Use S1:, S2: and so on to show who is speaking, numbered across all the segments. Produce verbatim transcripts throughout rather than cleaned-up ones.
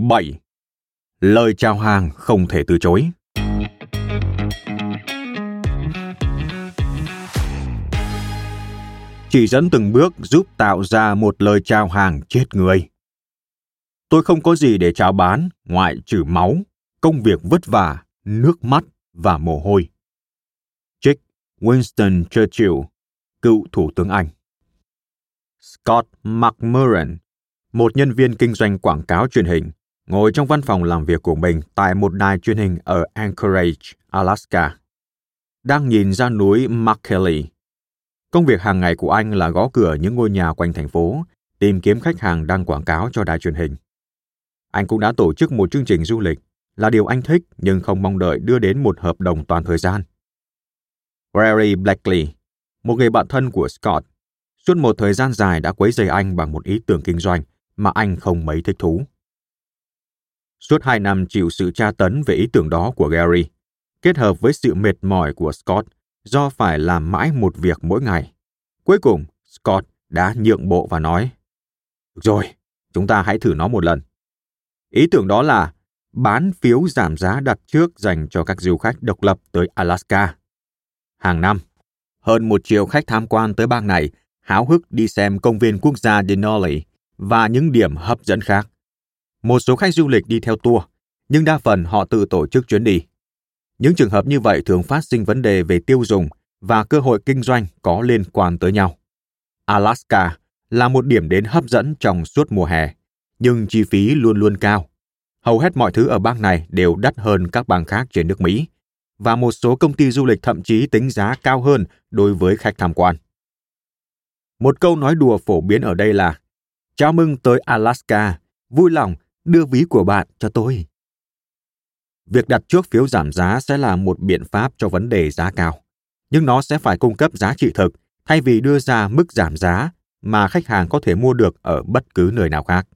S1: bảy. Lời chào hàng không thể từ chối. Chỉ dẫn từng bước giúp tạo ra một lời chào hàng chết người. Tôi không có gì để chào bán ngoại trừ máu, công việc vất vả, nước mắt và mồ hôi. Trích Winston Churchill, cựu Thủ tướng Anh. Scott McMurran, một nhân viên kinh doanh quảng cáo truyền hình, ngồi trong văn phòng làm việc của mình tại một đài truyền hình ở Anchorage, Alaska. Đang nhìn ra núi McKinley. Công việc hàng ngày của anh là gõ cửa những ngôi nhà quanh thành phố, tìm kiếm khách hàng đăng quảng cáo cho đài truyền hình. Anh cũng đã tổ chức một chương trình du lịch, là điều anh thích nhưng không mong đợi đưa đến một hợp đồng toàn thời gian. Gary Blackley, một người bạn thân của Scott, suốt một thời gian dài đã quấy rầy anh bằng một ý tưởng kinh doanh mà anh không mấy thích thú. Suốt hai năm chịu sự tra tấn về ý tưởng đó của Gary, kết hợp với sự mệt mỏi của Scott do phải làm mãi một việc mỗi ngày. Cuối cùng, Scott đã nhượng bộ và nói, được rồi, chúng ta hãy thử nó một lần. Ý tưởng đó là bán phiếu giảm giá đặt trước dành cho các du khách độc lập tới Alaska. Hàng năm, hơn một triệu khách tham quan tới bang này háo hức đi xem công viên quốc gia Denali và những điểm hấp dẫn khác. Một số khách du lịch đi theo tour, nhưng đa phần họ tự tổ chức chuyến đi. Những trường hợp như vậy thường phát sinh vấn đề về tiêu dùng và cơ hội kinh doanh có liên quan tới nhau. Alaska là một điểm đến hấp dẫn trong suốt mùa hè, nhưng chi phí luôn luôn cao. Hầu hết mọi thứ ở bang này đều đắt hơn các bang khác trên nước Mỹ, và một số công ty du lịch thậm chí tính giá cao hơn đối với khách tham quan. Một câu nói đùa phổ biến ở đây là, chào mừng tới Alaska, vui lòng đưa ví của bạn cho tôi. Việc đặt trước phiếu giảm giá sẽ là một biện pháp cho vấn đề giá cao, nhưng nó sẽ phải cung cấp giá trị thực thay vì đưa ra mức giảm giá mà khách hàng có thể mua được ở bất cứ nơi nào khác.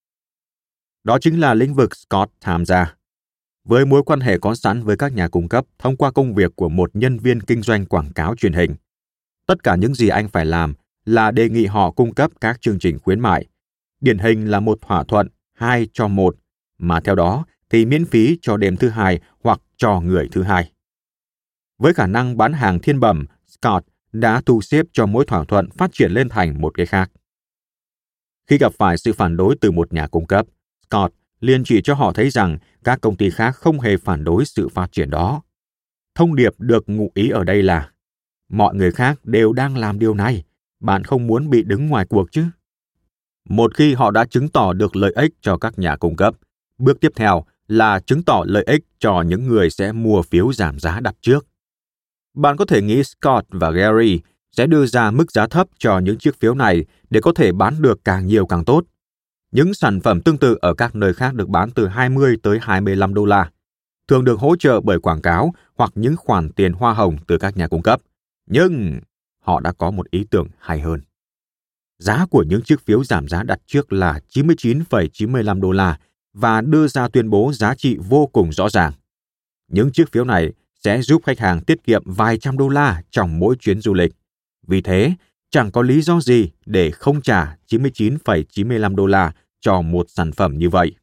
S1: Đó chính là lĩnh vực Scott tham gia. Với mối quan hệ có sẵn với các nhà cung cấp thông qua công việc của một nhân viên kinh doanh quảng cáo truyền hình, tất cả những gì anh phải làm là đề nghị họ cung cấp các chương trình khuyến mại. Điển hình là một thỏa thuận hai cho một, mà theo đó thì miễn phí cho đêm thứ hai hoặc cho người thứ hai. Với khả năng bán hàng thiên bẩm, Scott đã thu xếp cho mỗi thỏa thuận phát triển lên thành một cái khác. Khi gặp phải sự phản đối từ một nhà cung cấp, Scott liền chỉ cho họ thấy rằng các công ty khác không hề phản đối sự phát triển đó. Thông điệp được ngụ ý ở đây là, mọi người khác đều đang làm điều này, bạn không muốn bị đứng ngoài cuộc chứ? Một khi họ đã chứng tỏ được lợi ích cho các nhà cung cấp, bước tiếp theo là chứng tỏ lợi ích cho những người sẽ mua phiếu giảm giá đặt trước. Bạn có thể nghĩ Scott và Gary sẽ đưa ra mức giá thấp cho những chiếc phiếu này để có thể bán được càng nhiều càng tốt. Những sản phẩm tương tự ở các nơi khác được bán từ hai mươi tới hai mươi lăm đô la, thường được hỗ trợ bởi quảng cáo hoặc những khoản tiền hoa hồng từ các nhà cung cấp. Nhưng họ đã có một ý tưởng hay hơn. Giá của những chiếc phiếu giảm giá đặt trước là chín mươi chín phẩy chín mươi lăm đô la và đưa ra tuyên bố giá trị vô cùng rõ ràng. Những chiếc phiếu này sẽ giúp khách hàng tiết kiệm vài trăm đô la trong mỗi chuyến du lịch. Vì thế, chẳng có lý do gì để không trả chín mươi chín phẩy chín mươi lăm đô la cho một sản phẩm như vậy.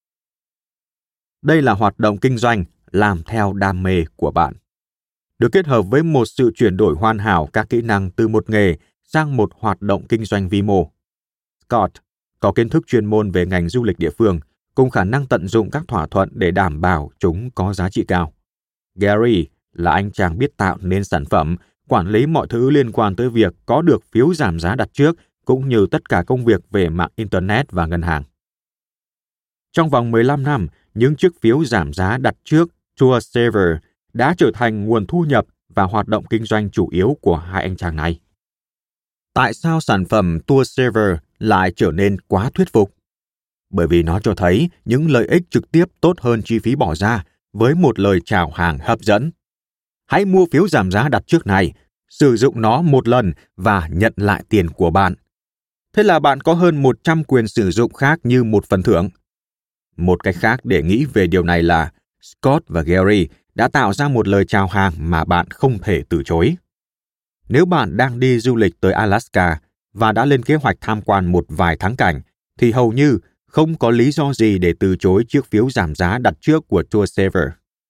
S1: Đây là hoạt động kinh doanh làm theo đam mê của bạn, được kết hợp với một sự chuyển đổi hoàn hảo các kỹ năng từ một nghề sang một hoạt động kinh doanh vi mô. Scott có kiến thức chuyên môn về ngành du lịch địa phương, cùng khả năng tận dụng các thỏa thuận để đảm bảo chúng có giá trị cao. Gary là anh chàng biết tạo nên sản phẩm, quản lý mọi thứ liên quan tới việc có được phiếu giảm giá đặt trước, cũng như tất cả công việc về mạng Internet và ngân hàng. Trong vòng mười lăm năm, những chiếc phiếu giảm giá đặt trước Tour Saver đã trở thành nguồn thu nhập và hoạt động kinh doanh chủ yếu của hai anh chàng này. Tại sao sản phẩm Tour Saver lại trở nên quá thuyết phục? Bởi vì nó cho thấy những lợi ích trực tiếp tốt hơn chi phí bỏ ra với một lời chào hàng hấp dẫn. Hãy mua phiếu giảm giá đặt trước này, sử dụng nó một lần và nhận lại tiền của bạn. Thế là bạn có hơn một trăm quyền sử dụng khác như một phần thưởng. Một cách khác để nghĩ về điều này là Scott và Gary đã tạo ra một lời chào hàng mà bạn không thể từ chối. Nếu bạn đang đi du lịch tới Alaska và đã lên kế hoạch tham quan một vài thắng cảnh, thì hầu như Không có lý do gì để từ chối chiếc phiếu giảm giá đặt trước của Tour Saver.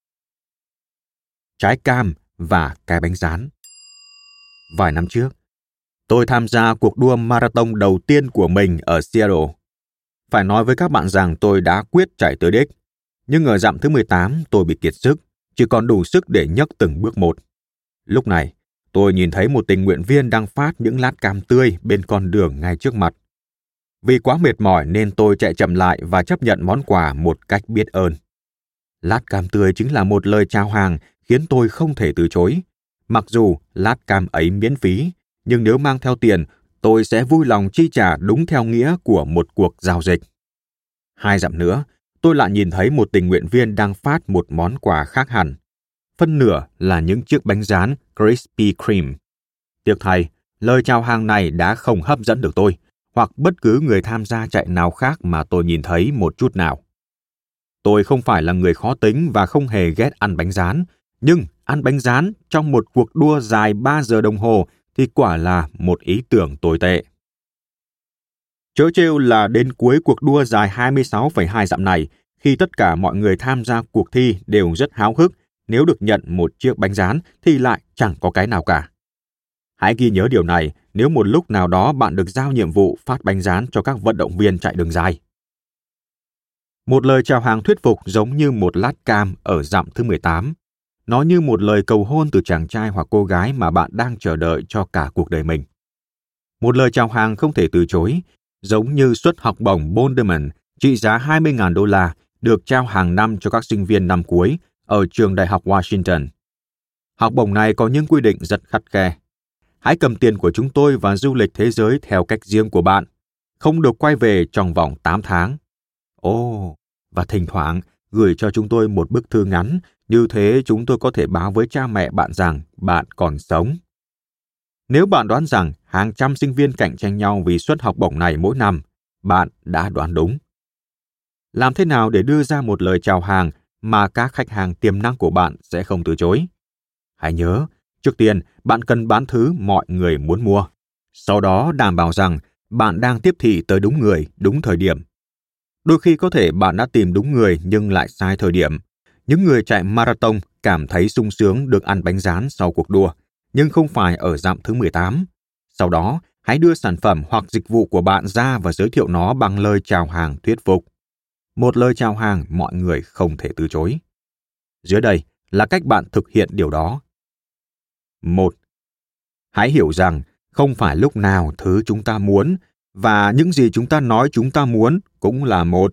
S1: Trái cam và cái bánh rán. Vài năm trước, tôi tham gia cuộc đua marathon đầu tiên của mình ở Seattle. Phải nói với các bạn rằng tôi đã quyết chạy tới đích. Nhưng ở dặm thứ mười tám tôi bị kiệt sức, chỉ còn đủ sức để nhấc từng bước một. Lúc này, tôi nhìn thấy một tình nguyện viên đang phát những lát cam tươi bên con đường ngay trước mặt. Vì quá mệt mỏi nên tôi chạy chậm lại và chấp nhận món quà một cách biết ơn. Lát cam tươi chính là một lời chào hàng khiến tôi không thể từ chối. Mặc dù lát cam ấy miễn phí, nhưng nếu mang theo tiền, tôi sẽ vui lòng chi trả đúng theo nghĩa của một cuộc giao dịch. Hai dặm nữa, tôi lại nhìn thấy một tình nguyện viên đang phát một món quà khác hẳn. Phân nửa là những chiếc bánh rán Krispy Kreme. Tiếc thay, lời chào hàng này đã không hấp dẫn được tôi, hoặc bất cứ người tham gia chạy nào khác mà tôi nhìn thấy một chút nào. Tôi không phải là người khó tính và không hề ghét ăn bánh rán, nhưng ăn bánh rán trong một cuộc đua dài ba giờ đồng hồ thì quả là một ý tưởng tồi tệ. Trớ trêu là đến cuối cuộc đua dài hai mươi sáu phẩy hai dặm này, khi tất cả mọi người tham gia cuộc thi đều rất háo hức, nếu được nhận một chiếc bánh rán thì lại chẳng có cái nào cả. Hãy ghi nhớ điều này nếu một lúc nào đó bạn được giao nhiệm vụ phát bánh rán cho các vận động viên chạy đường dài. Một lời chào hàng thuyết phục giống như một lát cam ở dặm thứ mười tám. Nó như một lời cầu hôn từ chàng trai hoặc cô gái mà bạn đang chờ đợi cho cả cuộc đời mình. Một lời chào hàng không thể từ chối, giống như suất học bổng Bonderman trị giá hai mươi nghìn đô la được trao hàng năm cho các sinh viên năm cuối ở trường Đại học Washington. Học bổng này có những quy định rất khắt khe. Hãy cầm tiền của chúng tôi và du lịch thế giới theo cách riêng của bạn. Không được quay về trong vòng tám tháng. Ồ, oh, và thỉnh thoảng gửi cho chúng tôi một bức thư ngắn, như thế chúng tôi có thể báo với cha mẹ bạn rằng bạn còn sống. Nếu bạn đoán rằng hàng trăm sinh viên cạnh tranh nhau vì suất học bổng này mỗi năm, bạn đã đoán đúng. Làm thế nào để đưa ra một lời chào hàng mà các khách hàng tiềm năng của bạn sẽ không từ chối? Hãy nhớ, trước tiên bạn cần bán thứ mọi người muốn mua. Sau đó đảm bảo rằng bạn đang tiếp thị tới đúng người, đúng thời điểm. Đôi khi có thể bạn đã tìm đúng người nhưng lại sai thời điểm. Những người chạy marathon cảm thấy sung sướng được ăn bánh rán sau cuộc đua, nhưng không phải ở dặm thứ mười tám. Sau đó, hãy đưa sản phẩm hoặc dịch vụ của bạn ra và giới thiệu nó bằng lời chào hàng thuyết phục. Một lời chào hàng mọi người không thể từ chối. Dưới đây là cách bạn thực hiện điều đó. Một. Hãy hiểu rằng không phải lúc nào thứ chúng ta muốn và những gì chúng ta nói chúng ta muốn cũng là một.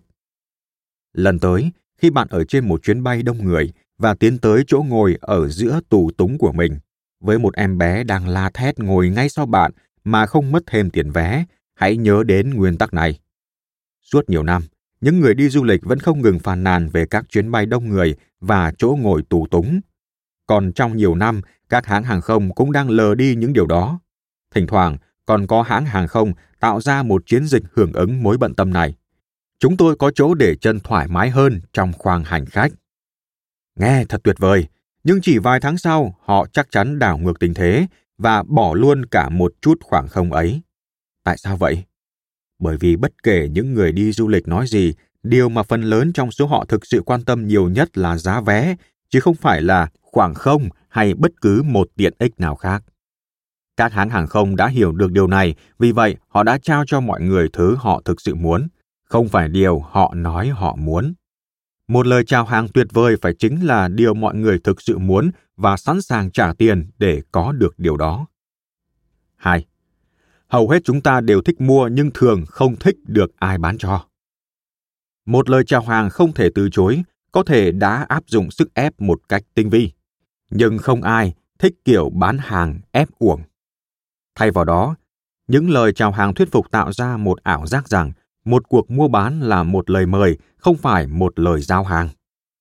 S1: Lần tới, khi bạn ở trên một chuyến bay đông người và tiến tới chỗ ngồi ở giữa tù túng của mình, với một em bé đang la thét ngồi ngay sau bạn mà không mất thêm tiền vé, hãy nhớ đến nguyên tắc này. Suốt nhiều năm, những người đi du lịch vẫn không ngừng phàn nàn về các chuyến bay đông người và chỗ ngồi tù túng. Còn trong nhiều năm, các hãng hàng không cũng đang lờ đi những điều đó. Thỉnh thoảng, còn có hãng hàng không tạo ra một chiến dịch hưởng ứng mối bận tâm này. Chúng tôi có chỗ để chân thoải mái hơn trong khoang hành khách. Nghe thật tuyệt vời, nhưng chỉ vài tháng sau, họ chắc chắn đảo ngược tình thế và bỏ luôn cả một chút khoảng không ấy. Tại sao vậy? Bởi vì bất kể những người đi du lịch nói gì, điều mà phần lớn trong số họ thực sự quan tâm nhiều nhất là giá vé, chứ không phải là khoảng không hay bất cứ một tiện ích nào khác. Các hãng hàng không đã hiểu được điều này, vì vậy họ đã trao cho mọi người thứ họ thực sự muốn, không phải điều họ nói họ muốn. Một lời chào hàng tuyệt vời phải chính là điều mọi người thực sự muốn và sẵn sàng trả tiền để có được điều đó. Hai. Hầu hết chúng ta đều thích mua nhưng thường không thích được ai bán cho. Một lời chào hàng không thể từ chối, có thể đã áp dụng sức ép một cách tinh vi, nhưng không ai thích kiểu bán hàng ép uổng. Thay vào đó, những lời chào hàng thuyết phục tạo ra một ảo giác rằng một cuộc mua bán là một lời mời, không phải một lời giao hàng.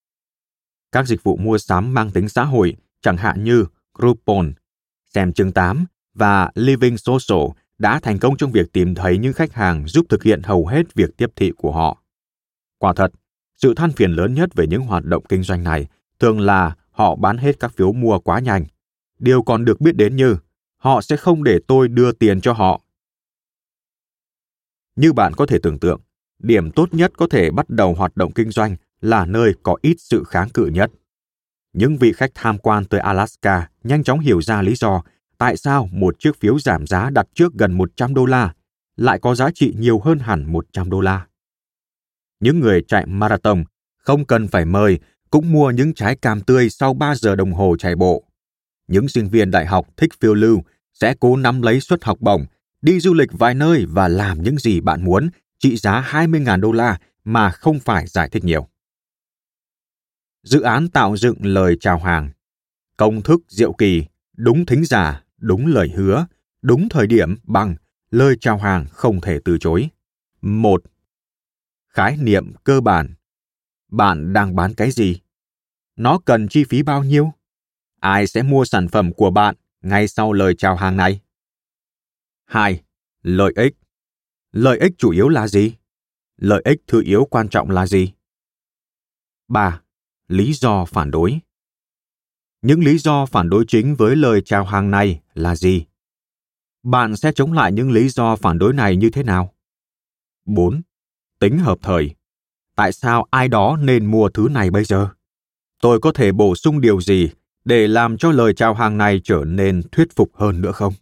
S1: Các dịch vụ mua sắm mang tính xã hội, chẳng hạn như Groupon, Xem chương tám và Living Social đã thành công trong việc tìm thấy những khách hàng giúp thực hiện hầu hết việc tiếp thị của họ. Quả thật, sự than phiền lớn nhất về những hoạt động kinh doanh này thường là họ bán hết các phiếu mua quá nhanh. Điều còn được biết đến như họ sẽ không để tôi đưa tiền cho họ. Như bạn có thể tưởng tượng, điểm tốt nhất có thể bắt đầu hoạt động kinh doanh là nơi có ít sự kháng cự nhất. Những vị khách tham quan tới Alaska nhanh chóng hiểu ra lý do tại sao một chiếc phiếu giảm giá đặt trước gần một trăm đô la lại có giá trị nhiều hơn hẳn một trăm đô la. Những người chạy marathon không cần phải mời cũng mua những trái cam tươi sau ba giờ đồng hồ chạy bộ. Những sinh viên đại học thích phiêu lưu sẽ cố nắm lấy suất học bổng, đi du lịch vài nơi và làm những gì bạn muốn, trị giá hai mươi nghìn đô la mà không phải giải thích nhiều. Dự án tạo dựng lời chào hàng. Công thức diệu kỳ, đúng thính giả, đúng lời hứa, đúng thời điểm bằng lời chào hàng không thể từ chối. một. Khái niệm cơ bản. Bạn đang bán cái gì? Nó cần chi phí bao nhiêu? Ai sẽ mua sản phẩm của bạn ngay sau lời chào hàng này? hai. Lợi ích. Lợi ích chủ yếu là gì? Lợi ích thứ yếu quan trọng là gì? ba. Lý do phản đối. Những lý do phản đối chính với lời chào hàng này là gì? Bạn sẽ chống lại những lý do phản đối này như thế nào? bốn. Tính hợp thời. Tại sao ai đó nên mua thứ này bây giờ? Tôi có thể bổ sung điều gì để làm cho lời chào hàng này trở nên thuyết phục hơn nữa không?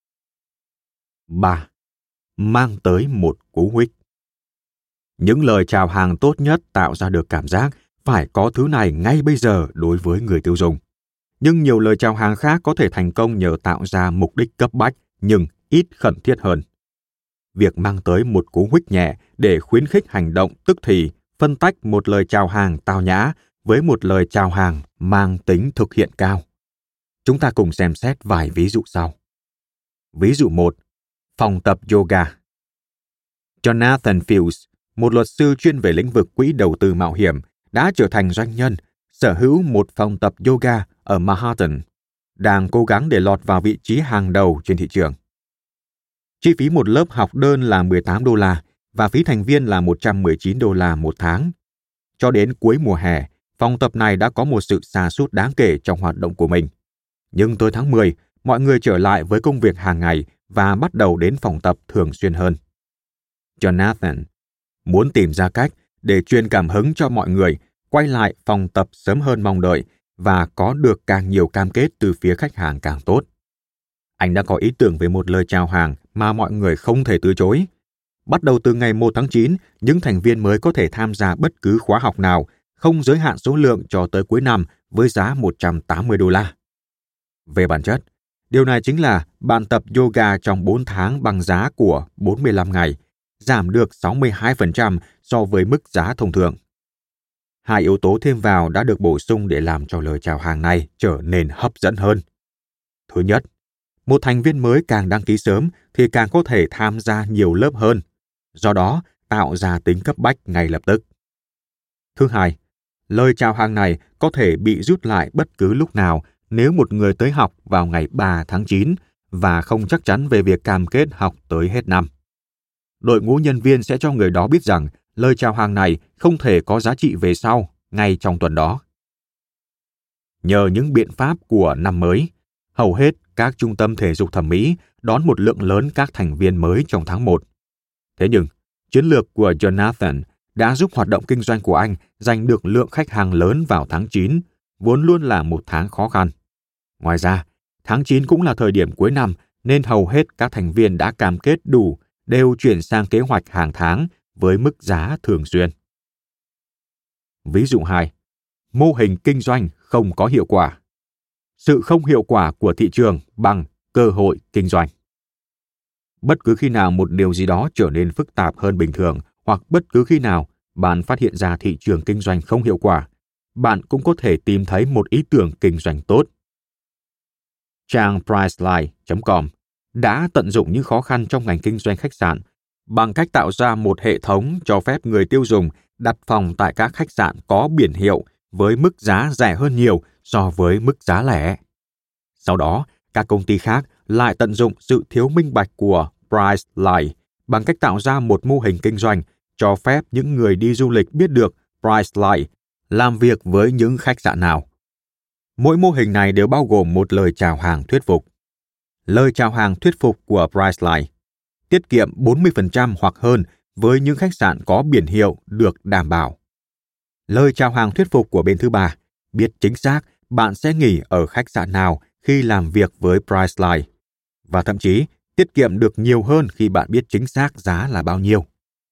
S1: ba. Mang tới một cú huých. Những lời chào hàng tốt nhất tạo ra được cảm giác phải có thứ này ngay bây giờ đối với người tiêu dùng. Nhưng nhiều lời chào hàng khác có thể thành công nhờ tạo ra mục đích cấp bách nhưng ít khẩn thiết hơn. Việc mang tới một cú huých nhẹ để khuyến khích hành động tức thì phân tách một lời chào hàng tao nhã với một lời chào hàng mang tính thực hiện cao. Chúng ta cùng xem xét vài ví dụ sau. Ví dụ một. Phòng tập yoga. Jonathan Fields, một luật sư chuyên về lĩnh vực quỹ đầu tư mạo hiểm, đã trở thành doanh nhân, sở hữu một phòng tập yoga ở Manhattan, đang cố gắng để lọt vào vị trí hàng đầu trên thị trường. Chi phí một lớp học đơn là mười tám đô la và phí thành viên là một trăm mười chín đô la một tháng. Cho đến cuối mùa hè, phòng tập này đã có một sự sa sút đáng kể trong hoạt động của mình. Nhưng tới tháng mười, mọi người trở lại với công việc hàng ngày và bắt đầu đến phòng tập thường xuyên hơn. Jonathan muốn tìm ra cách để truyền cảm hứng cho mọi người quay lại phòng tập sớm hơn mong đợi và có được càng nhiều cam kết từ phía khách hàng càng tốt. Anh đã có ý tưởng về một lời chào hàng mà mọi người không thể từ chối. Bắt đầu từ ngày một tháng chín, những thành viên mới có thể tham gia bất cứ khóa học nào, không giới hạn số lượng cho tới cuối năm với giá một trăm tám mươi đô la. Về bản chất, điều này chính là bạn tập yoga trong bốn tháng bằng giá của bốn mươi lăm ngày, giảm được sáu mươi hai phần trăm so với mức giá thông thường. Hai yếu tố thêm vào đã được bổ sung để làm cho lời chào hàng này trở nên hấp dẫn hơn. Thứ nhất, một thành viên mới càng đăng ký sớm thì càng có thể tham gia nhiều lớp hơn, do đó tạo ra tính cấp bách ngay lập tức. Thứ hai, lời chào hàng này có thể bị rút lại bất cứ lúc nào nếu một người tới học vào ngày ba tháng chín và không chắc chắn về việc cam kết học tới hết năm. Đội ngũ nhân viên sẽ cho người đó biết rằng lời chào hàng này không thể có giá trị về sau, ngay trong tuần đó. Nhờ những biện pháp của năm mới, hầu hết các trung tâm thể dục thẩm mỹ đón một lượng lớn các thành viên mới trong tháng một. Thế nhưng, chiến lược của Jonathan đã giúp hoạt động kinh doanh của anh giành được lượng khách hàng lớn vào tháng chín, vốn luôn là một tháng khó khăn. Ngoài ra, tháng chín cũng là thời điểm cuối năm nên hầu hết các thành viên đã cam kết đủ đều chuyển sang kế hoạch hàng tháng với mức giá thường xuyên. Ví dụ hai. Mô hình kinh doanh không có hiệu quả. Sự không hiệu quả của thị trường bằng cơ hội kinh doanh. Bất cứ khi nào một điều gì đó trở nên phức tạp hơn bình thường hoặc bất cứ khi nào bạn phát hiện ra thị trường kinh doanh không hiệu quả, bạn cũng có thể tìm thấy một ý tưởng kinh doanh tốt. Trang Priceline chấm com đã tận dụng những khó khăn trong ngành kinh doanh khách sạn bằng cách tạo ra một hệ thống cho phép người tiêu dùng đặt phòng tại các khách sạn có biển hiệu với mức giá rẻ hơn nhiều so với mức giá lẻ. Sau đó, các công ty khác lại tận dụng sự thiếu minh bạch của Priceline bằng cách tạo ra một mô hình kinh doanh cho phép những người đi du lịch biết được Priceline làm việc với những khách sạn nào. Mỗi mô hình này đều bao gồm một lời chào hàng thuyết phục. Lời chào hàng thuyết phục của Priceline: tiết kiệm bốn mươi phần trăm hoặc hơn với những khách sạn có biển hiệu được đảm bảo. Lời chào hàng thuyết phục của bên thứ ba, biết chính xác bạn sẽ nghỉ ở khách sạn nào khi làm việc với Priceline, và thậm chí tiết kiệm được nhiều hơn khi bạn biết chính xác giá là bao nhiêu.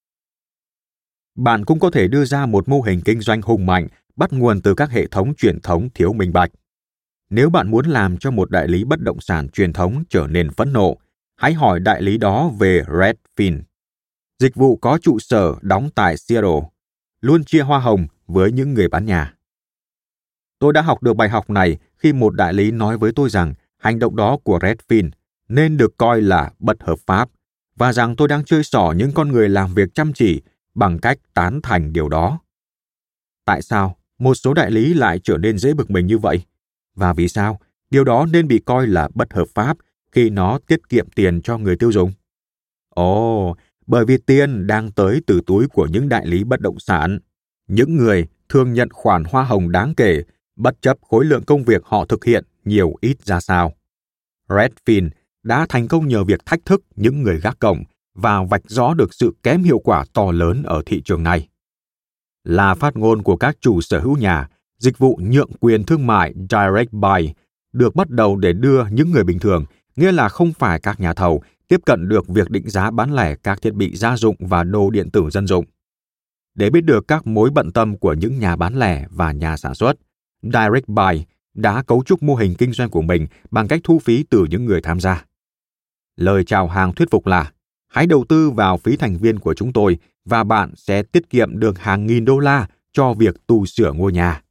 S1: Bạn cũng có thể đưa ra một mô hình kinh doanh hùng mạnh bắt nguồn từ các hệ thống truyền thống thiếu minh bạch. Nếu bạn muốn làm cho một đại lý bất động sản truyền thống trở nên phẫn nộ, hãy hỏi đại lý đó về Redfin. Dịch vụ có trụ sở đóng tại Seattle, luôn chia hoa hồng với những người bán nhà. Tôi đã học được bài học này khi một đại lý nói với tôi rằng hành động đó của Redfin nên được coi là bất hợp pháp và rằng tôi đang chơi xỏ những con người làm việc chăm chỉ bằng cách tán thành điều đó. Tại sao một số đại lý lại trở nên dễ bực mình như vậy? Và vì sao điều đó nên bị coi là bất hợp pháp khi nó tiết kiệm tiền cho người tiêu dùng? Ồ, bởi vì tiền đang tới từ túi của những đại lý bất động sản. Những người thường nhận khoản hoa hồng đáng kể, bất chấp khối lượng công việc họ thực hiện nhiều ít ra sao. Redfin đã thành công nhờ việc thách thức những người gác cổng và vạch rõ được sự kém hiệu quả to lớn ở thị trường này. Là phát ngôn của các chủ sở hữu nhà, dịch vụ nhượng quyền thương mại Direct Buy được bắt đầu để đưa những người bình thường, nghĩa là không phải các nhà thầu, tiếp cận được việc định giá bán lẻ các thiết bị gia dụng và đồ điện tử dân dụng. Để biết được các mối bận tâm của những nhà bán lẻ và nhà sản xuất, Direct Buy đã cấu trúc mô hình kinh doanh của mình bằng cách thu phí từ những người tham gia. Lời chào hàng thuyết phục là: hãy đầu tư vào phí thành viên của chúng tôi và bạn sẽ tiết kiệm được hàng nghìn đô la cho việc tu sửa ngôi nhà.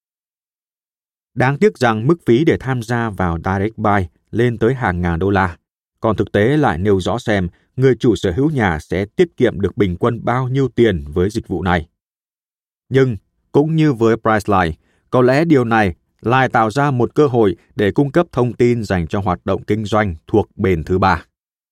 S1: Đáng tiếc rằng mức phí để tham gia vào Direct Buy lên tới hàng ngàn đô la, còn thực tế lại nêu rõ xem người chủ sở hữu nhà sẽ tiết kiệm được bình quân bao nhiêu tiền với dịch vụ này. Nhưng, cũng như với Priceline, có lẽ điều này lại tạo ra một cơ hội để cung cấp thông tin dành cho hoạt động kinh doanh thuộc bên thứ ba.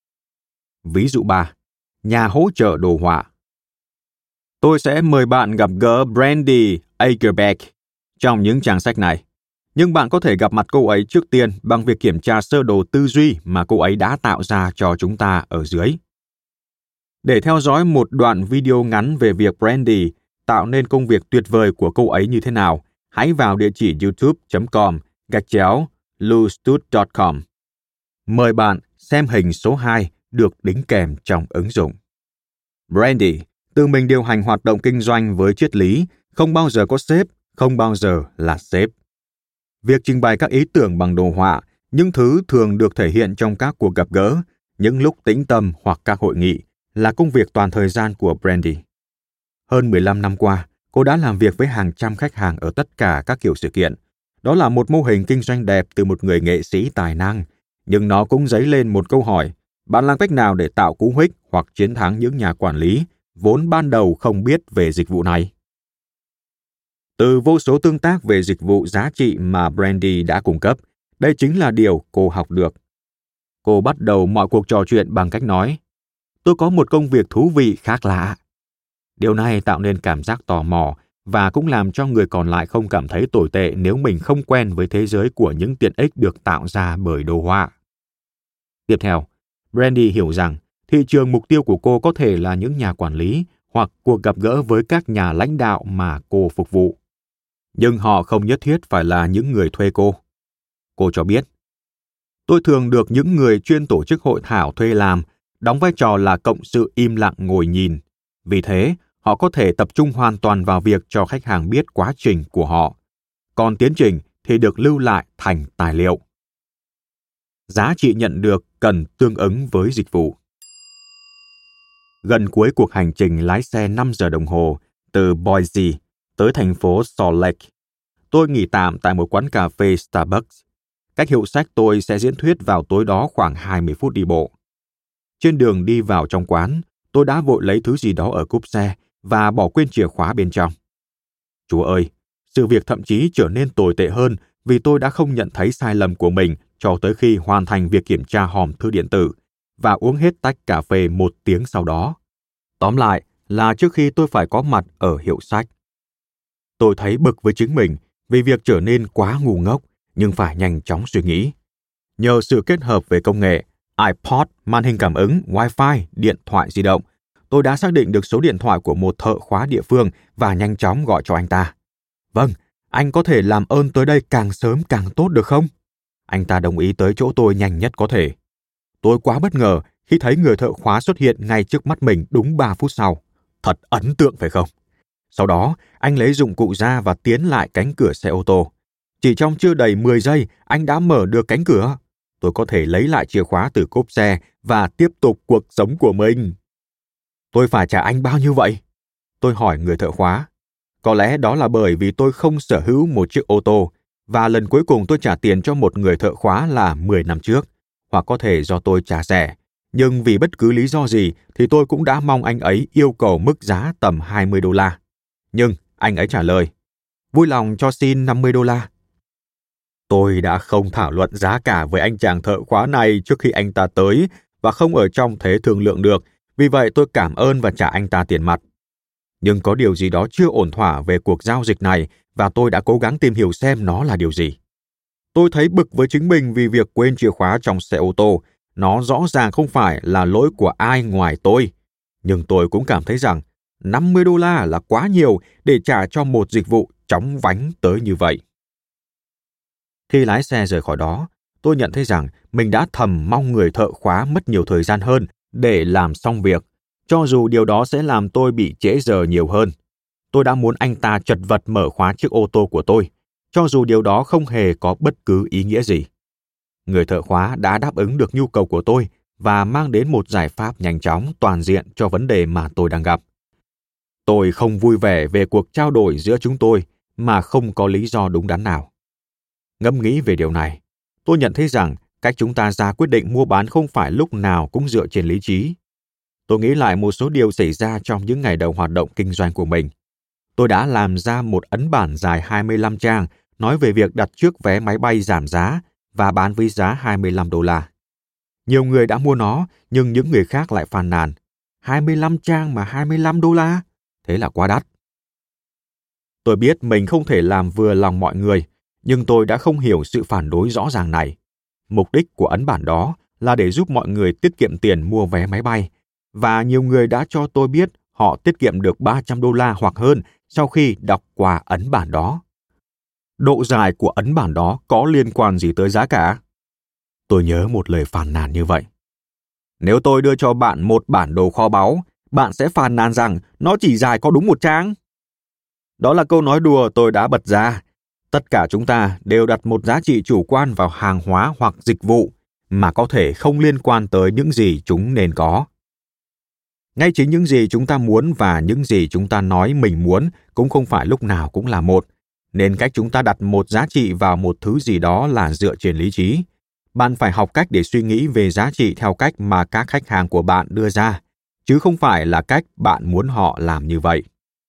S1: Ví dụ ba. Nhà hỗ trợ đồ họa. Tôi sẽ mời bạn gặp gỡ Brandy Agerbeck trong những trang sách này, nhưng bạn có thể gặp mặt cô ấy trước tiên bằng việc kiểm tra sơ đồ tư duy mà cô ấy đã tạo ra cho chúng ta ở dưới. Để theo dõi một đoạn video ngắn về việc Brandy tạo nên công việc tuyệt vời của cô ấy như thế nào, hãy vào địa chỉ youtube chấm com gạch chéo lustud chấm com. Mời bạn xem hình số hai được đính kèm trong ứng dụng. Brandy tự mình điều hành hoạt động kinh doanh với triết lý không bao giờ có sếp, không bao giờ là sếp. Việc trình bày các ý tưởng bằng đồ họa, những thứ thường được thể hiện trong các cuộc gặp gỡ, những lúc tĩnh tâm hoặc các hội nghị, là công việc toàn thời gian của Brandy. Hơn mười lăm năm qua, cô đã làm việc với hàng trăm khách hàng ở tất cả các kiểu sự kiện. Đó là một mô hình kinh doanh đẹp từ một người nghệ sĩ tài năng, nhưng nó cũng dấy lên một câu hỏi: bạn làm cách nào để tạo cú hích hoặc chiến thắng những nhà quản lý vốn ban đầu không biết về dịch vụ này? Từ vô số tương tác về dịch vụ giá trị mà Brandy đã cung cấp, đây chính là điều cô học được. Cô bắt đầu mọi cuộc trò chuyện bằng cách nói: tôi có một công việc thú vị khác lạ. Điều này tạo nên cảm giác tò mò và cũng làm cho người còn lại không cảm thấy tồi tệ nếu mình không quen với thế giới của những tiện ích được tạo ra bởi đồ họa. Tiếp theo, Brandy hiểu rằng thị trường mục tiêu của cô có thể là những nhà quản lý hoặc cuộc gặp gỡ với các nhà lãnh đạo mà cô phục vụ. Nhưng họ không nhất thiết phải là những người thuê cô. Cô cho biết: tôi thường được những người chuyên tổ chức hội thảo thuê làm, đóng vai trò là cộng sự im lặng ngồi nhìn. Vì thế, họ có thể tập trung hoàn toàn vào việc cho khách hàng biết quá trình của họ. Còn tiến trình thì được lưu lại thành tài liệu. Giá trị nhận được cần tương ứng với dịch vụ. Gần cuối cuộc hành trình lái xe năm giờ đồng hồ từ Boise tới thành phố Salt Lake, tôi nghỉ tạm tại một quán cà phê Starbucks. Cách hiệu sách tôi sẽ diễn thuyết vào tối đó khoảng hai mươi phút đi bộ. Trên đường đi vào trong quán, tôi đã vội lấy thứ gì đó ở cốp xe và bỏ quên chìa khóa bên trong. Chúa ơi, sự việc thậm chí trở nên tồi tệ hơn vì tôi đã không nhận thấy sai lầm của mình cho tới khi hoàn thành việc kiểm tra hòm thư điện tử và uống hết tách cà phê một tiếng sau đó. Tóm lại là trước khi tôi phải có mặt ở hiệu sách. Tôi thấy bực với chính mình vì việc trở nên quá ngu ngốc, nhưng phải nhanh chóng suy nghĩ. Nhờ sự kết hợp về công nghệ, iPod, màn hình cảm ứng, Wi-Fi, điện thoại di động, Tôi đã xác định được số điện thoại của một thợ khóa địa phương và nhanh chóng gọi cho anh ta. Vâng, anh có thể làm ơn tới đây càng sớm càng tốt được không? Anh ta đồng ý tới chỗ tôi nhanh nhất có thể. Tôi quá bất ngờ khi thấy người thợ khóa xuất hiện ngay trước mắt mình đúng ba phút sau. Thật ấn tượng phải không? Sau đó, anh lấy dụng cụ ra và tiến lại cánh cửa xe ô tô. Chỉ trong chưa đầy mười giây, anh đã mở được cánh cửa. Tôi có thể lấy lại chìa khóa từ cốp xe và tiếp tục cuộc sống của mình. Tôi phải trả anh bao nhiêu vậy? Tôi hỏi người thợ khóa. Có lẽ đó là bởi vì tôi không sở hữu một chiếc ô tô, và lần cuối cùng tôi trả tiền cho một người thợ khóa là mười năm trước, hoặc có thể do tôi trả rẻ. Nhưng vì bất cứ lý do gì thì tôi cũng đã mong anh ấy yêu cầu mức giá tầm hai mươi đô la. Nhưng anh ấy trả lời, vui lòng cho xin năm mươi đô la. Tôi đã không thảo luận giá cả với anh chàng thợ khóa này trước khi anh ta tới và không ở trong thế thương lượng được, vì vậy tôi cảm ơn và trả anh ta tiền mặt. Nhưng có điều gì đó chưa ổn thỏa về cuộc giao dịch này và tôi đã cố gắng tìm hiểu xem nó là điều gì. Tôi thấy bực với chính mình vì việc quên chìa khóa trong xe ô tô. Nó rõ ràng không phải là lỗi của ai ngoài tôi. Nhưng tôi cũng cảm thấy rằng năm mươi đô la là quá nhiều để trả cho một dịch vụ chóng vánh tới như vậy. Khi lái xe rời khỏi đó, tôi nhận thấy rằng mình đã thầm mong người thợ khóa mất nhiều thời gian hơn để làm xong việc, cho dù điều đó sẽ làm tôi bị trễ giờ nhiều hơn. Tôi đã muốn anh ta chật vật mở khóa chiếc ô tô của tôi, cho dù điều đó không hề có bất cứ ý nghĩa gì. Người thợ khóa đã đáp ứng được nhu cầu của tôi và mang đến một giải pháp nhanh chóng toàn diện cho vấn đề mà tôi đang gặp. Tôi không vui vẻ về cuộc trao đổi giữa chúng tôi mà không có lý do đúng đắn nào. Ngẫm nghĩ về điều này, tôi nhận thấy rằng cách chúng ta ra quyết định mua bán không phải lúc nào cũng dựa trên lý trí. Tôi nghĩ lại một số điều xảy ra trong những ngày đầu hoạt động kinh doanh của mình. Tôi đã làm ra một ấn bản dài hai mươi lăm trang nói về việc đặt trước vé máy bay giảm giá và bán với giá hai mươi lăm đô la. Nhiều người đã mua nó, nhưng những người khác lại phàn nàn. hai mươi lăm trang mà hai mươi lăm đô la? Thế là quá đắt. Tôi biết mình không thể làm vừa lòng mọi người, nhưng tôi đã không hiểu sự phản đối rõ ràng này. Mục đích của ấn bản đó là để giúp mọi người tiết kiệm tiền mua vé máy bay, và nhiều người đã cho tôi biết họ tiết kiệm được ba trăm đô la hoặc hơn sau khi đọc qua ấn bản đó. Độ dài của ấn bản đó có liên quan gì tới giá cả? Tôi nhớ một lời phàn nàn như vậy. Nếu tôi đưa cho bạn một bản đồ kho báu, bạn sẽ phàn nàn rằng nó chỉ dài có đúng một trang. Đó là câu nói đùa tôi đã bật ra. Tất cả chúng ta đều đặt một giá trị chủ quan vào hàng hóa hoặc dịch vụ mà có thể không liên quan tới những gì chúng nên có. Ngay chính những gì chúng ta muốn và những gì chúng ta nói mình muốn cũng không phải lúc nào cũng là một, nên cách chúng ta đặt một giá trị vào một thứ gì đó là dựa trên lý trí. Bạn phải học cách để suy nghĩ về giá trị theo cách mà các khách hàng của bạn đưa ra, chứ không phải là cách bạn muốn họ làm như vậy.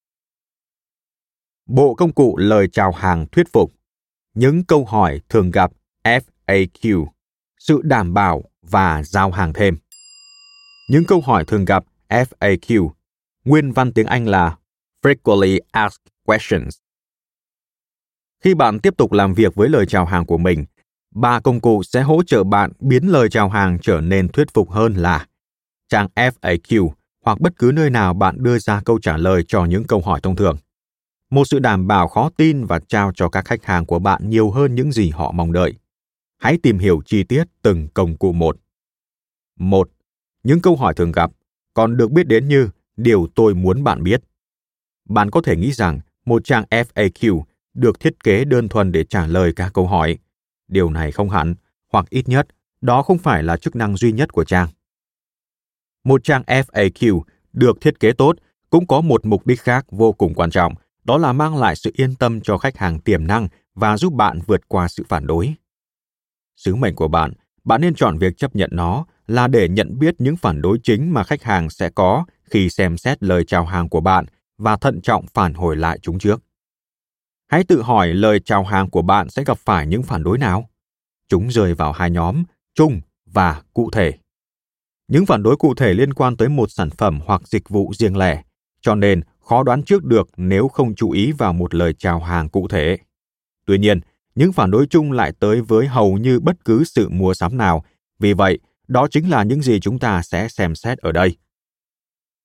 S1: Bộ công cụ lời chào hàng thuyết phục. Những câu hỏi thường gặp F A Q, sự đảm bảo và giao hàng thêm. Những câu hỏi thường gặp F A Q, nguyên văn tiếng Anh là Frequently Asked Questions. Khi bạn tiếp tục làm việc với lời chào hàng của mình, ba công cụ sẽ hỗ trợ bạn biến lời chào hàng trở nên thuyết phục hơn là trang F A Q hoặc bất cứ nơi nào bạn đưa ra câu trả lời cho những câu hỏi thông thường. Một sự đảm bảo khó tin và trao cho các khách hàng của bạn nhiều hơn những gì họ mong đợi. Hãy tìm hiểu chi tiết từng công cụ một. Một. Những câu hỏi thường gặp, còn được biết đến như điều tôi muốn bạn biết. Bạn có thể nghĩ rằng một trang F A Q được thiết kế đơn thuần để trả lời các câu hỏi. Điều này không hẳn, hoặc ít nhất, đó không phải là chức năng duy nhất của trang. Một trang F A Q được thiết kế tốt cũng có một mục đích khác vô cùng quan trọng, đó là mang lại sự yên tâm cho khách hàng tiềm năng và giúp bạn vượt qua sự phản đối. Sứ mệnh của bạn, bạn nên chọn việc chấp nhận nó là để nhận biết những phản đối chính mà khách hàng sẽ có khi xem xét lời chào hàng của bạn và thận trọng phản hồi lại chúng trước. Hãy tự hỏi lời chào hàng của bạn sẽ gặp phải những phản đối nào? Chúng rơi vào hai nhóm, chung và cụ thể. Những phản đối cụ thể liên quan tới một sản phẩm hoặc dịch vụ riêng lẻ, cho nên khó đoán trước được nếu không chú ý vào một lời chào hàng cụ thể. Tuy nhiên, những phản đối chung lại tới với hầu như bất cứ sự mua sắm nào, vì vậy, đó chính là những gì chúng ta sẽ xem xét ở đây.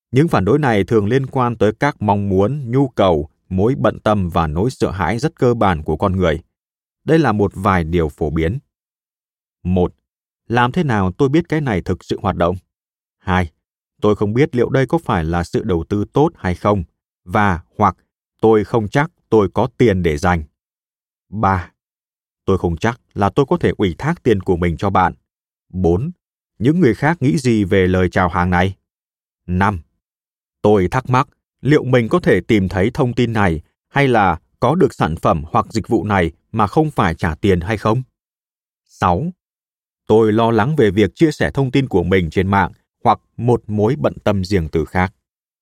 S1: Những phản đối này thường liên quan tới các mong muốn, nhu cầu, mối bận tâm và nỗi sợ hãi rất cơ bản của con người. Đây là một vài điều phổ biến. Một. Làm thế nào tôi biết cái này thực sự hoạt động? Hai. Tôi không biết liệu đây có phải là sự đầu tư tốt hay không, và hoặc tôi không chắc tôi có tiền để dành. Ba. Tôi không chắc là tôi có thể ủy thác tiền của mình cho bạn. Bốn. Những người khác nghĩ gì về lời chào hàng này? Năm. Tôi thắc mắc liệu mình có thể tìm thấy thông tin này hay là có được sản phẩm hoặc dịch vụ này mà không phải trả tiền hay không? Sáu. Tôi lo lắng về việc chia sẻ thông tin của mình trên mạng hoặc một mối bận tâm riêng tư khác.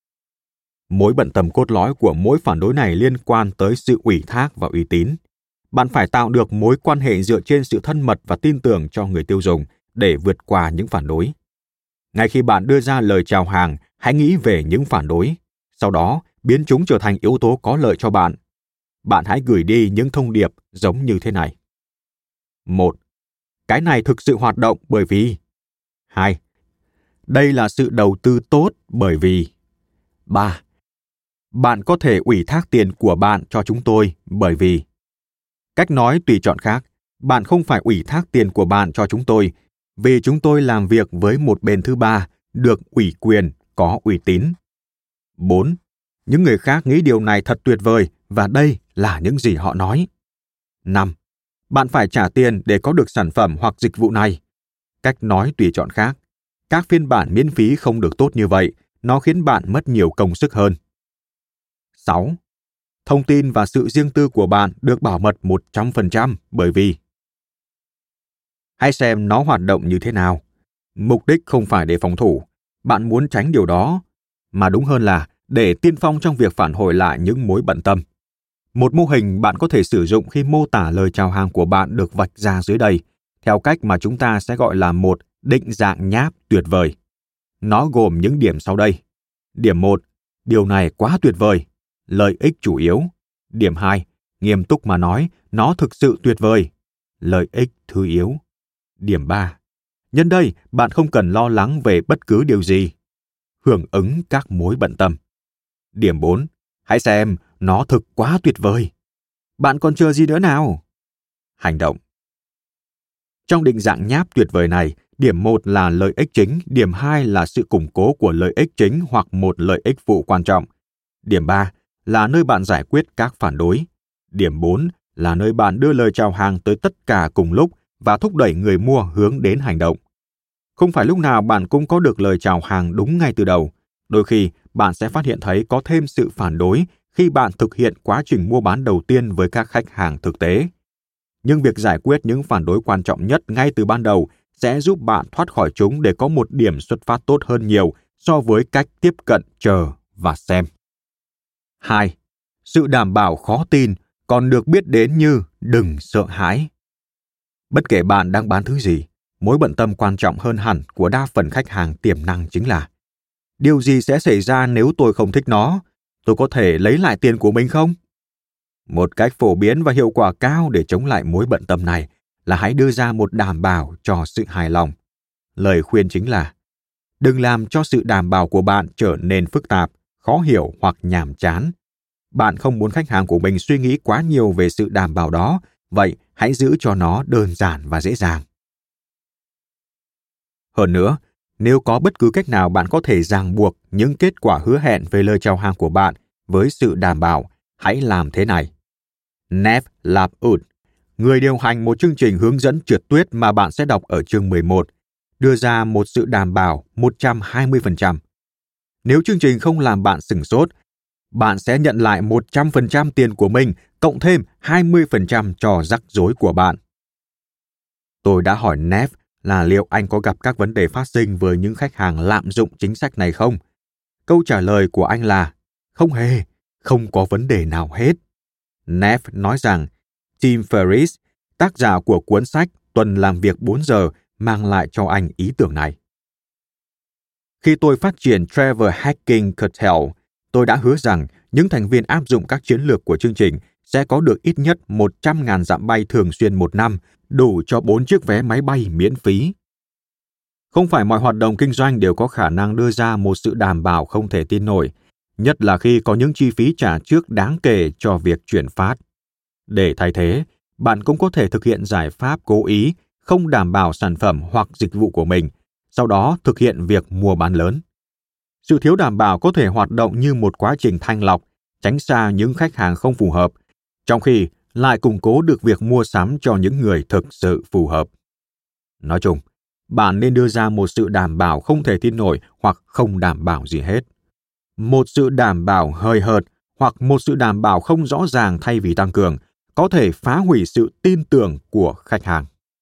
S1: Mối bận tâm cốt lõi của mỗi phản đối này liên quan tới sự ủy thác và uy tín. Bạn phải tạo được mối quan hệ dựa trên sự thân mật và tin tưởng cho người tiêu dùng để vượt qua những phản đối. Ngay khi bạn đưa ra lời chào hàng, hãy nghĩ về những phản đối, sau đó biến chúng trở thành yếu tố có lợi cho bạn. Bạn hãy gửi đi những thông điệp giống như thế này. Một. Cái này thực sự hoạt động bởi vì. Hai. Đây là sự đầu tư tốt bởi vì. Ba. Bạn có thể ủy thác tiền của bạn cho chúng tôi bởi vì. Cách nói tùy chọn khác, bạn không phải ủy thác tiền của bạn cho chúng tôi vì chúng tôi làm việc với một bên thứ ba, được ủy quyền, có uy tín. Bốn. Những người khác nghĩ điều này thật tuyệt vời và đây là những gì họ nói. Năm. Bạn phải trả tiền để có được sản phẩm hoặc dịch vụ này. Cách nói tùy chọn khác. Các phiên bản miễn phí không được tốt như vậy, nó khiến bạn mất nhiều công sức hơn. Sáu. Thông tin và sự riêng tư của bạn được bảo mật một trăm phần trăm bởi vì. Hãy xem nó hoạt động như thế nào. Mục đích không phải để phòng thủ, bạn muốn tránh điều đó, mà đúng hơn là để tiên phong trong việc phản hồi lại những mối bận tâm. Một mô hình bạn có thể sử dụng khi mô tả lời chào hàng của bạn được vạch ra dưới đây, theo cách mà chúng ta sẽ gọi là một định dạng nháp tuyệt vời. Nó gồm những điểm sau đây. Điểm một, điều này quá tuyệt vời, lợi ích chủ yếu. Điểm hai, nghiêm túc mà nói, nó thực sự tuyệt vời, lợi ích thứ yếu. Điểm ba, nhân đây bạn không cần lo lắng về bất cứ điều gì. Hưởng ứng các mối bận tâm. Điểm bốn, hãy xem, nó thực quá tuyệt vời. Bạn còn chờ gì nữa nào? Hành động. Trong định dạng nháp tuyệt vời này, điểm một là lợi ích chính, điểm hai là sự củng cố của lợi ích chính hoặc một lợi ích phụ quan trọng. Điểm ba là nơi bạn giải quyết các phản đối. Điểm bốn là nơi bạn đưa lời chào hàng tới tất cả cùng lúc và thúc đẩy người mua hướng đến hành động. Không phải lúc nào bạn cũng có được lời chào hàng đúng ngay từ đầu. Đôi khi, bạn sẽ phát hiện thấy có thêm sự phản đối khi bạn thực hiện quá trình mua bán đầu tiên với các khách hàng thực tế. Nhưng việc giải quyết những phản đối quan trọng nhất ngay từ ban đầu sẽ giúp bạn thoát khỏi chúng để có một điểm xuất phát tốt hơn nhiều so với cách tiếp cận chờ và xem. hai. Sự đảm bảo khó tin còn được biết đến như đừng sợ hãi. Bất kể bạn đang bán thứ gì, mối bận tâm quan trọng hơn hẳn của đa phần khách hàng tiềm năng chính là: điều gì sẽ xảy ra nếu tôi không thích nó? Tôi có thể lấy lại tiền của mình không? Một cách phổ biến và hiệu quả cao để chống lại mối bận tâm này là hãy đưa ra một đảm bảo cho sự hài lòng. Lời khuyên chính là: đừng làm cho sự đảm bảo của bạn trở nên phức tạp, khó hiểu hoặc nhàm chán. Bạn không muốn khách hàng của mình suy nghĩ quá nhiều về sự đảm bảo đó, vậy hãy giữ cho nó đơn giản và dễ dàng. Hơn nữa, nếu có bất cứ cách nào bạn có thể ràng buộc những kết quả hứa hẹn về lời chào hàng của bạn với sự đảm bảo, hãy làm thế này. Nev Laput, người điều hành một chương trình hướng dẫn trượt tuyết mà bạn sẽ đọc ở chương mười một, đưa ra một sự đảm bảo một trăm hai mươi phần trăm. Nếu chương trình không làm bạn sửng sốt, bạn sẽ nhận lại một trăm phần trăm tiền của mình, cộng thêm hai mươi phần trăm cho rắc rối của bạn. Tôi đã hỏi Nev là liệu anh có gặp các vấn đề phát sinh với những khách hàng lạm dụng chính sách này không? Câu trả lời của anh là: không hề, không có vấn đề nào hết. Nev nói rằng Tim Ferriss, tác giả của cuốn sách Tuần làm việc bốn giờ, mang lại cho anh ý tưởng này. Khi tôi phát triển Travel Hacking Cartel, tôi đã hứa rằng những thành viên áp dụng các chiến lược của chương trình sẽ có được ít nhất một trăm nghìn dặm bay thường xuyên một năm, đủ cho bốn chiếc vé máy bay miễn phí. Không phải mọi hoạt động kinh doanh đều có khả năng đưa ra một sự đảm bảo không thể tin nổi, nhất là khi có những chi phí trả trước đáng kể cho việc chuyển phát. Để thay thế, bạn cũng có thể thực hiện giải pháp cố ý không đảm bảo sản phẩm hoặc dịch vụ của mình, sau đó thực hiện việc mua bán lớn. Sự thiếu đảm bảo có thể hoạt động như một quá trình thanh lọc, tránh xa những khách hàng không phù hợp, trong khi lại củng cố được việc mua sắm cho những người thực sự phù hợp. Nói chung, bạn nên đưa ra một sự đảm bảo không thể tin nổi hoặc không đảm bảo gì hết. Một sự đảm bảo hời hợt hoặc một sự đảm bảo không rõ ràng thay vì tăng cường có thể phá hủy sự tin tưởng của khách hàng.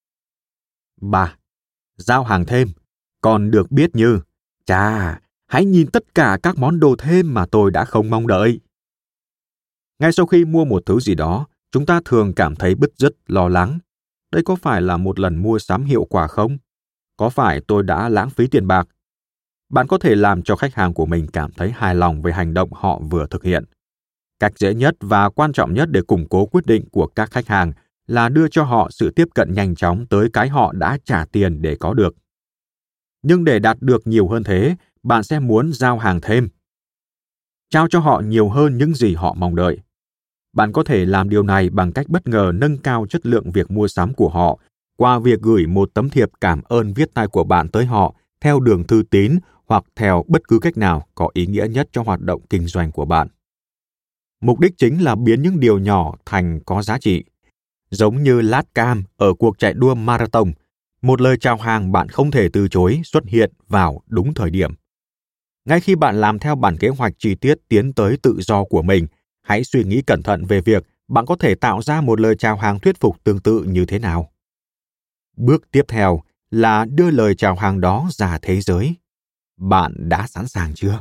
S1: ba. Giao hàng thêm, còn được biết như: chà, hãy nhìn tất cả các món đồ thêm mà tôi đã không mong đợi. Ngay sau khi mua một thứ gì đó, chúng ta thường cảm thấy bứt rứt, lo lắng. Đây có phải là một lần mua sắm hiệu quả không? Có phải tôi đã lãng phí tiền bạc? Bạn có thể làm cho khách hàng của mình cảm thấy hài lòng về hành động họ vừa thực hiện. Cách dễ nhất và quan trọng nhất để củng cố quyết định của các khách hàng là đưa cho họ sự tiếp cận nhanh chóng tới cái họ đã trả tiền để có được. Nhưng để đạt được nhiều hơn thế, bạn sẽ muốn giao hàng thêm. Trao cho họ nhiều hơn những gì họ mong đợi. Bạn có thể làm điều này bằng cách bất ngờ nâng cao chất lượng việc mua sắm của họ qua việc gửi một tấm thiệp cảm ơn viết tay của bạn tới họ theo đường thư tín hoặc theo bất cứ cách nào có ý nghĩa nhất cho hoạt động kinh doanh của bạn. Mục đích chính là biến những điều nhỏ thành có giá trị. Giống như lát cam ở cuộc chạy đua marathon, một lời chào hàng bạn không thể từ chối xuất hiện vào đúng thời điểm. Ngay khi bạn làm theo bản kế hoạch chi tiết tiến tới tự do của mình, hãy suy nghĩ cẩn thận về việc bạn có thể tạo ra một lời chào hàng thuyết phục tương tự như thế nào. Bước tiếp theo là đưa lời chào hàng đó ra thế giới. Bạn đã sẵn sàng chưa?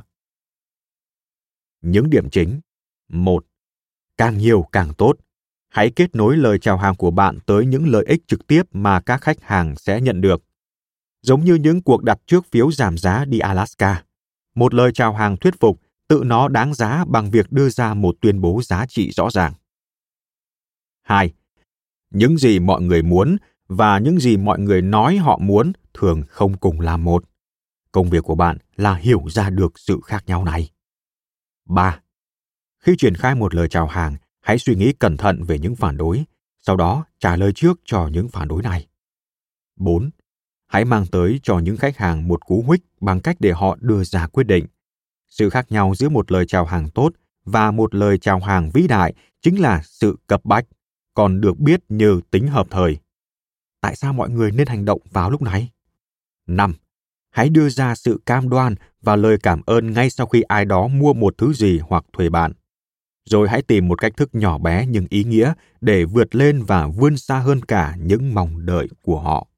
S1: Những điểm chính. một. Càng nhiều càng tốt. Hãy kết nối lời chào hàng của bạn tới những lợi ích trực tiếp mà các khách hàng sẽ nhận được. Giống như những cuộc đặt trước phiếu giảm giá đi Alaska. Một lời chào hàng thuyết phục tự nó đáng giá bằng việc đưa ra một tuyên bố giá trị rõ ràng. hai. Những gì mọi người muốn và những gì mọi người nói họ muốn thường không cùng là một. Công việc của bạn là hiểu ra được sự khác nhau này. ba. Khi triển khai một lời chào hàng, hãy suy nghĩ cẩn thận về những phản đối, sau đó trả lời trước cho những phản đối này. bốn. Hãy mang tới cho những khách hàng một cú huých bằng cách để họ đưa ra quyết định. Sự khác nhau giữa một lời chào hàng tốt và một lời chào hàng vĩ đại chính là sự cấp bách, còn được biết như tính hợp thời. Tại sao mọi người nên hành động vào lúc này? năm. Hãy đưa ra sự cam đoan và lời cảm ơn ngay sau khi ai đó mua một thứ gì hoặc thuê bạn. Rồi hãy tìm một cách thức nhỏ bé nhưng ý nghĩa để vượt lên và vươn xa hơn cả những mong đợi của họ.